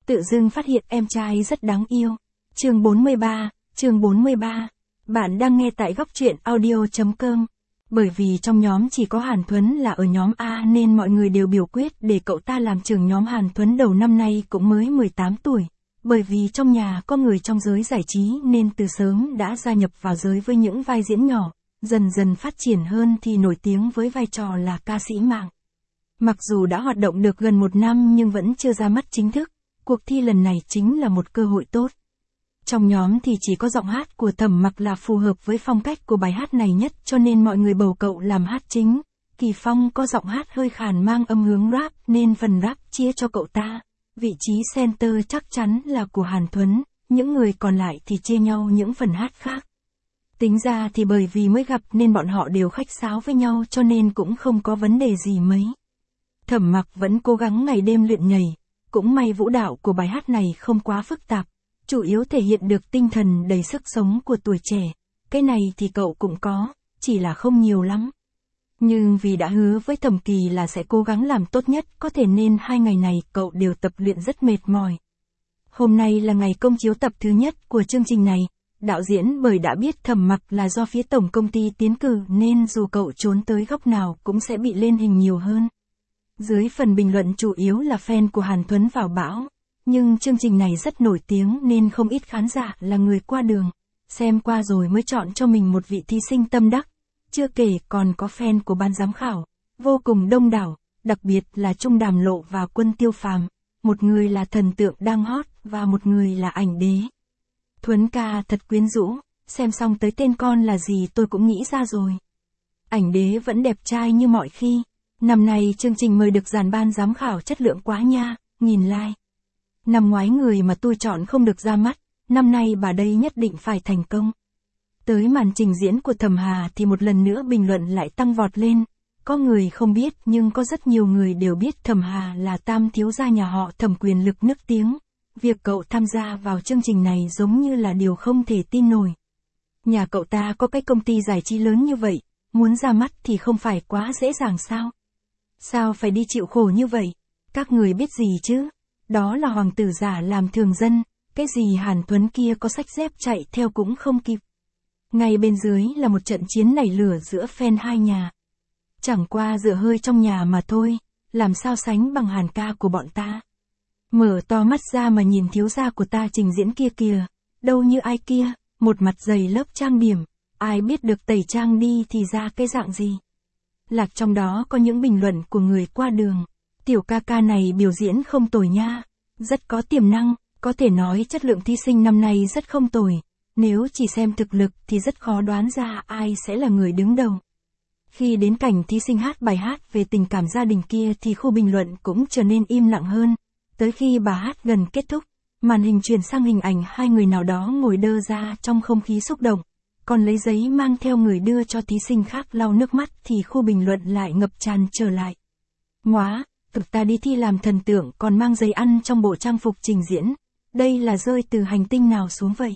tự dưng phát hiện em trai rất đáng yêu. Chương 43. Bạn đang nghe tại góc truyện audio.com. Bởi vì trong nhóm chỉ có Hàn Thuấn là ở nhóm A nên mọi người đều biểu quyết để cậu ta làm trưởng nhóm. Hàn Thuấn đầu năm nay cũng mới 18 tuổi. Bởi vì trong nhà có người trong giới giải trí nên từ sớm đã gia nhập vào giới với những vai diễn nhỏ, dần dần phát triển hơn thì nổi tiếng với vai trò là ca sĩ mạng. Mặc dù đã hoạt động được gần 1 năm nhưng vẫn chưa ra mắt chính thức, cuộc thi lần này chính là một cơ hội tốt. Trong nhóm thì chỉ có giọng hát của Thẩm Mặc là phù hợp với phong cách của bài hát này nhất cho nên mọi người bầu cậu làm hát chính. Kỳ Phong có giọng hát hơi khàn mang âm hướng rap nên phần rap chia cho cậu ta. Vị trí center chắc chắn là của Hàn Thuấn, những người còn lại thì chia nhau những phần hát khác. Tính ra thì bởi vì mới gặp nên bọn họ đều khách sáo với nhau cho nên cũng không có vấn đề gì mấy. Thẩm Mặc vẫn cố gắng ngày đêm luyện nhảy, cũng may vũ đạo của bài hát này không quá phức tạp, chủ yếu thể hiện được tinh thần đầy sức sống của tuổi trẻ, cái này thì cậu cũng có, chỉ là không nhiều lắm. Nhưng vì đã hứa với Thẩm Kỳ là sẽ cố gắng làm tốt nhất có thể nên 2 ngày này cậu đều tập luyện rất mệt mỏi. Hôm nay là ngày công chiếu tập thứ nhất của chương trình này, đạo diễn bởi đã biết Thẩm Mặc là do phía tổng công ty tiến cử nên dù cậu trốn tới góc nào cũng sẽ bị lên hình nhiều hơn. Dưới phần bình luận chủ yếu là fan của Hàn Thuấn vào bão, nhưng chương trình này rất nổi tiếng nên không ít khán giả là người qua đường, xem qua rồi mới chọn cho mình một vị thí sinh tâm đắc. Chưa kể còn có fan của ban giám khảo, vô cùng đông đảo, đặc biệt là Trung Đàm Lộ và Quân Tiêu Phàm, một người là thần tượng đang hot và một người là ảnh đế. Thuấn ca thật quyến rũ, xem xong tới tên con là gì tôi cũng nghĩ ra rồi. Ảnh đế vẫn đẹp trai như mọi khi. Năm nay chương trình mời được dàn ban giám khảo chất lượng quá nha, nghìn like. Năm ngoái người mà tôi chọn không được ra mắt, năm nay bà đây nhất định phải thành công. Tới màn trình diễn của Thẩm Hà thì một lần nữa bình luận lại tăng vọt lên. Có người không biết nhưng có rất nhiều người đều biết Thẩm Hà là tam thiếu gia nhà họ Thẩm quyền lực nức tiếng. Việc cậu tham gia vào chương trình này giống như là điều không thể tin nổi. Nhà cậu ta có cái công ty giải trí lớn như vậy, muốn ra mắt thì không phải quá dễ dàng sao? Sao phải đi chịu khổ như vậy? Các người biết gì chứ? Đó là hoàng tử giả làm thường dân, cái gì Hàn Thuấn kia có xách dép chạy theo cũng không kịp. Ngay bên dưới là một trận chiến nảy lửa giữa fan hai nhà. Chẳng qua dựa hơi trong nhà mà thôi, làm sao sánh bằng Hàn ca của bọn ta. Mở to mắt ra mà nhìn thiếu gia của ta trình diễn kia kìa, đâu như ai kia, một mặt dày lớp trang điểm, ai biết được tẩy trang đi thì ra cái dạng gì. Lạc trong đó có những bình luận của người qua đường. Tiểu ca ca này biểu diễn không tồi nha, rất có tiềm năng, có thể nói chất lượng thí sinh năm nay rất không tồi. Nếu chỉ xem thực lực thì rất khó đoán ra ai sẽ là người đứng đầu. Khi đến cảnh thí sinh hát bài hát về tình cảm gia đình kia thì khu bình luận cũng trở nên im lặng hơn. Tới khi bà hát gần kết thúc, màn hình chuyển sang hình ảnh hai người nào đó ngồi đơ ra trong không khí xúc động. Còn lấy giấy mang theo người đưa cho thí sinh khác lau nước mắt thì khu bình luận lại ngập tràn trở lại. Móa, thực ta đi thi làm thần tượng còn mang giấy ăn trong bộ trang phục trình diễn. Đây là rơi từ hành tinh nào xuống vậy?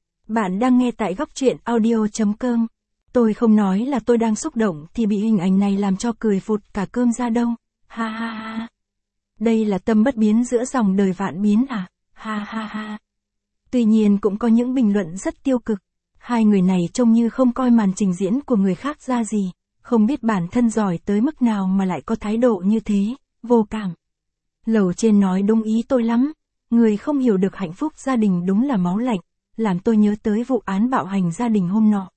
Bạn đang nghe tại góc truyện audio.com. Tôi không nói là tôi đang xúc động thì bị hình ảnh này làm cho cười phụt cả cơm ra đâu. Ha ha ha. Đây là tâm bất biến giữa dòng đời vạn biến à? Ha ha ha. Tuy nhiên cũng có những bình luận rất tiêu cực. Hai người này trông như không coi màn trình diễn của người khác ra gì, không biết bản thân giỏi tới mức nào mà lại có thái độ như thế, vô cảm. Lầu trên nói đúng ý tôi lắm, người không hiểu được hạnh phúc gia đình đúng là máu lạnh, làm tôi nhớ tới vụ án bạo hành gia đình hôm nọ.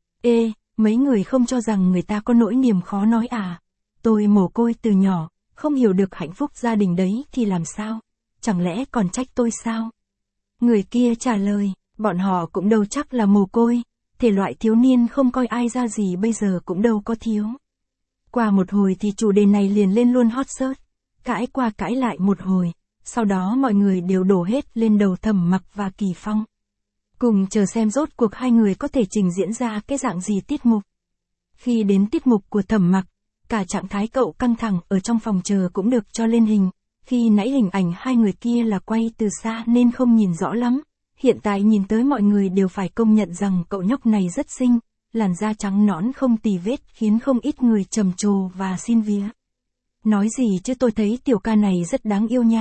Ê, mấy người không cho rằng người ta có nỗi niềm khó nói à? Tôi mồ côi từ nhỏ, không hiểu được hạnh phúc gia đình đấy thì làm sao? Chẳng lẽ còn trách tôi sao? Người kia trả lời. Bọn họ cũng đâu chắc là mồ côi, thể loại thiếu niên không coi ai ra gì bây giờ cũng đâu có thiếu. Qua một hồi thì chủ đề này liền lên luôn hot search, cãi qua cãi lại một hồi, sau đó mọi người đều đổ hết lên đầu Thẩm Mặc và Kỳ Phong. Cùng chờ xem rốt cuộc hai người có thể trình diễn ra cái dạng gì tiết mục. Khi đến tiết mục của Thẩm Mặc, cả trạng thái cậu căng thẳng ở trong phòng chờ cũng được cho lên hình, khi nãy hình ảnh hai người kia là quay từ xa nên không nhìn rõ lắm. Hiện tại nhìn tới mọi người đều phải công nhận rằng cậu nhóc này rất xinh, làn da trắng nõn không tì vết khiến không ít người trầm trồ và xin vía. Nói gì chứ tôi thấy tiểu ca này rất đáng yêu nha,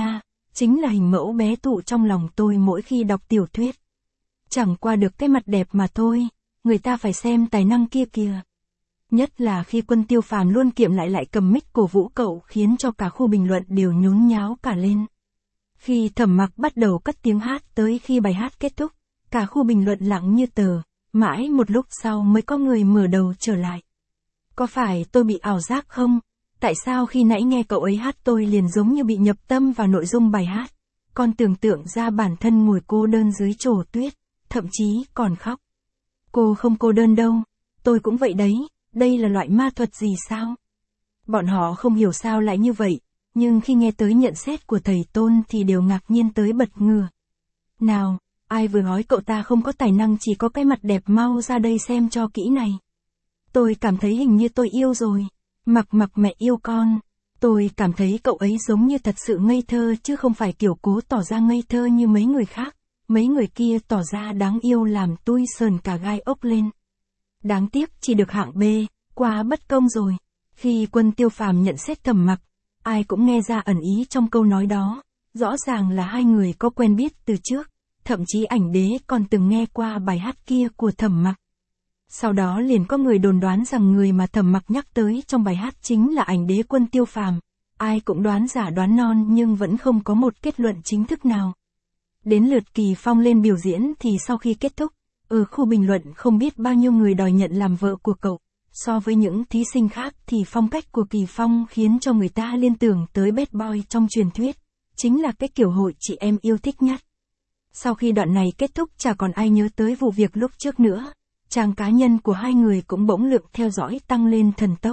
chính là hình mẫu bé Tụ trong lòng tôi mỗi khi đọc tiểu thuyết. Chẳng qua được cái mặt đẹp mà thôi, người ta phải xem tài năng kia kìa. Nhất là khi Quân Tiêu Phàm luôn kiệm lại cầm mic cổ vũ cậu khiến cho cả khu bình luận đều nhốn nháo cả lên. Khi Thẩm Mặc bắt đầu cất tiếng hát tới khi bài hát kết thúc, cả khu bình luận lặng như tờ, mãi một lúc sau mới có người mở đầu trở lại. Có phải tôi bị ảo giác không? Tại sao khi nãy nghe cậu ấy hát tôi liền giống như bị nhập tâm vào nội dung bài hát? Còn tưởng tượng ra bản thân ngồi cô đơn dưới trổ tuyết, thậm chí còn khóc. Cô không cô đơn đâu, tôi cũng vậy đấy, đây là loại ma thuật gì sao? Bọn họ không hiểu sao lại như vậy, nhưng khi nghe tới nhận xét của thầy Tôn thì đều ngạc nhiên tới bật ngửa. Nào, ai vừa nói cậu ta không có tài năng chỉ có cái mặt đẹp, mau ra đây xem cho kỹ này. Tôi cảm thấy hình như tôi yêu rồi. Mặc mẹ yêu con. Tôi cảm thấy cậu ấy giống như thật sự ngây thơ chứ không phải kiểu cố tỏ ra ngây thơ như mấy người khác. Mấy người kia tỏ ra đáng yêu làm tôi sờn cả gai ốc lên. Đáng tiếc chỉ được hạng B, quá bất công rồi. Khi Quân Tiêu Phàm nhận xét Thẩm Mặc, ai cũng nghe ra ẩn ý trong câu nói đó. Rõ ràng là hai người có quen biết từ trước, thậm chí ảnh đế còn từng nghe qua bài hát kia của Thẩm Mặc. Sau đó liền có người đồn đoán rằng người mà Thẩm Mặc nhắc tới trong bài hát chính là ảnh đế Quân Tiêu Phàm. Ai cũng đoán giả đoán non nhưng vẫn không có một kết luận chính thức nào. Đến lượt Kỳ Phong lên biểu diễn thì sau khi kết thúc, ở khu bình luận không biết bao nhiêu người đòi nhận làm vợ của cậu. So với những thí sinh khác thì phong cách của Kỳ Phong khiến cho người ta liên tưởng tới bad boy trong truyền thuyết, chính là cái kiểu hội chị em yêu thích nhất. Sau khi đoạn này kết thúc chả còn ai nhớ tới vụ việc lúc trước nữa. Trang cá nhân của hai người cũng bỗng lượng theo dõi tăng lên thần tốc.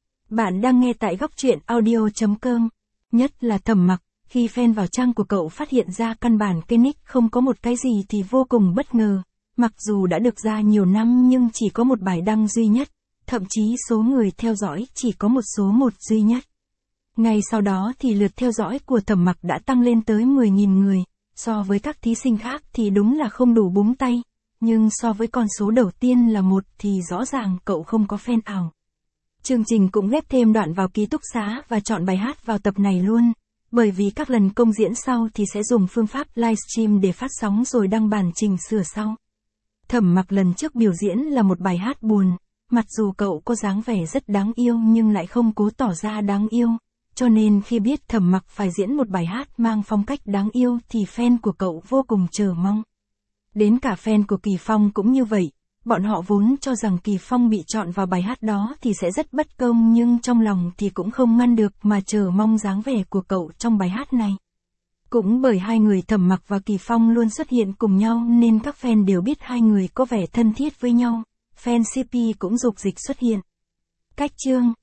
Bạn đang nghe tại góc truyện audio.com. Nhất là Thẩm Mặc, khi fan vào trang của cậu phát hiện ra căn bản cái nick không có một cái gì thì vô cùng bất ngờ. Mặc dù đã được ra nhiều năm nhưng chỉ có một bài đăng duy nhất, thậm chí số người theo dõi chỉ có một số một duy nhất. Ngay sau đó thì lượt theo dõi của Thẩm Mặc đã tăng lên tới 10.000 người, so với các thí sinh khác thì đúng là không đủ búng tay. Nhưng so với con số đầu tiên là 1 thì rõ ràng cậu không có fan ảo. Chương trình cũng ghép thêm đoạn vào ký túc xá và chọn bài hát vào tập này luôn. Bởi vì các lần công diễn sau thì sẽ dùng phương pháp livestream để phát sóng rồi đăng bản chỉnh sửa sau. Thẩm Mặc lần trước biểu diễn là một bài hát buồn. Mặc dù cậu có dáng vẻ rất đáng yêu nhưng lại không cố tỏ ra đáng yêu. Cho nên khi biết Thẩm Mặc phải diễn một bài hát mang phong cách đáng yêu thì fan của cậu vô cùng chờ mong. Đến cả fan của Kỳ Phong cũng như vậy, bọn họ vốn cho rằng Kỳ Phong bị chọn vào bài hát đó thì sẽ rất bất công nhưng trong lòng thì cũng không ngăn được mà chờ mong dáng vẻ của cậu trong bài hát này. Cũng bởi hai người Thẩm Mặc và Kỳ Phong luôn xuất hiện cùng nhau nên các fan đều biết hai người có vẻ thân thiết với nhau, fan CP cũng rục dịch xuất hiện. Cách chương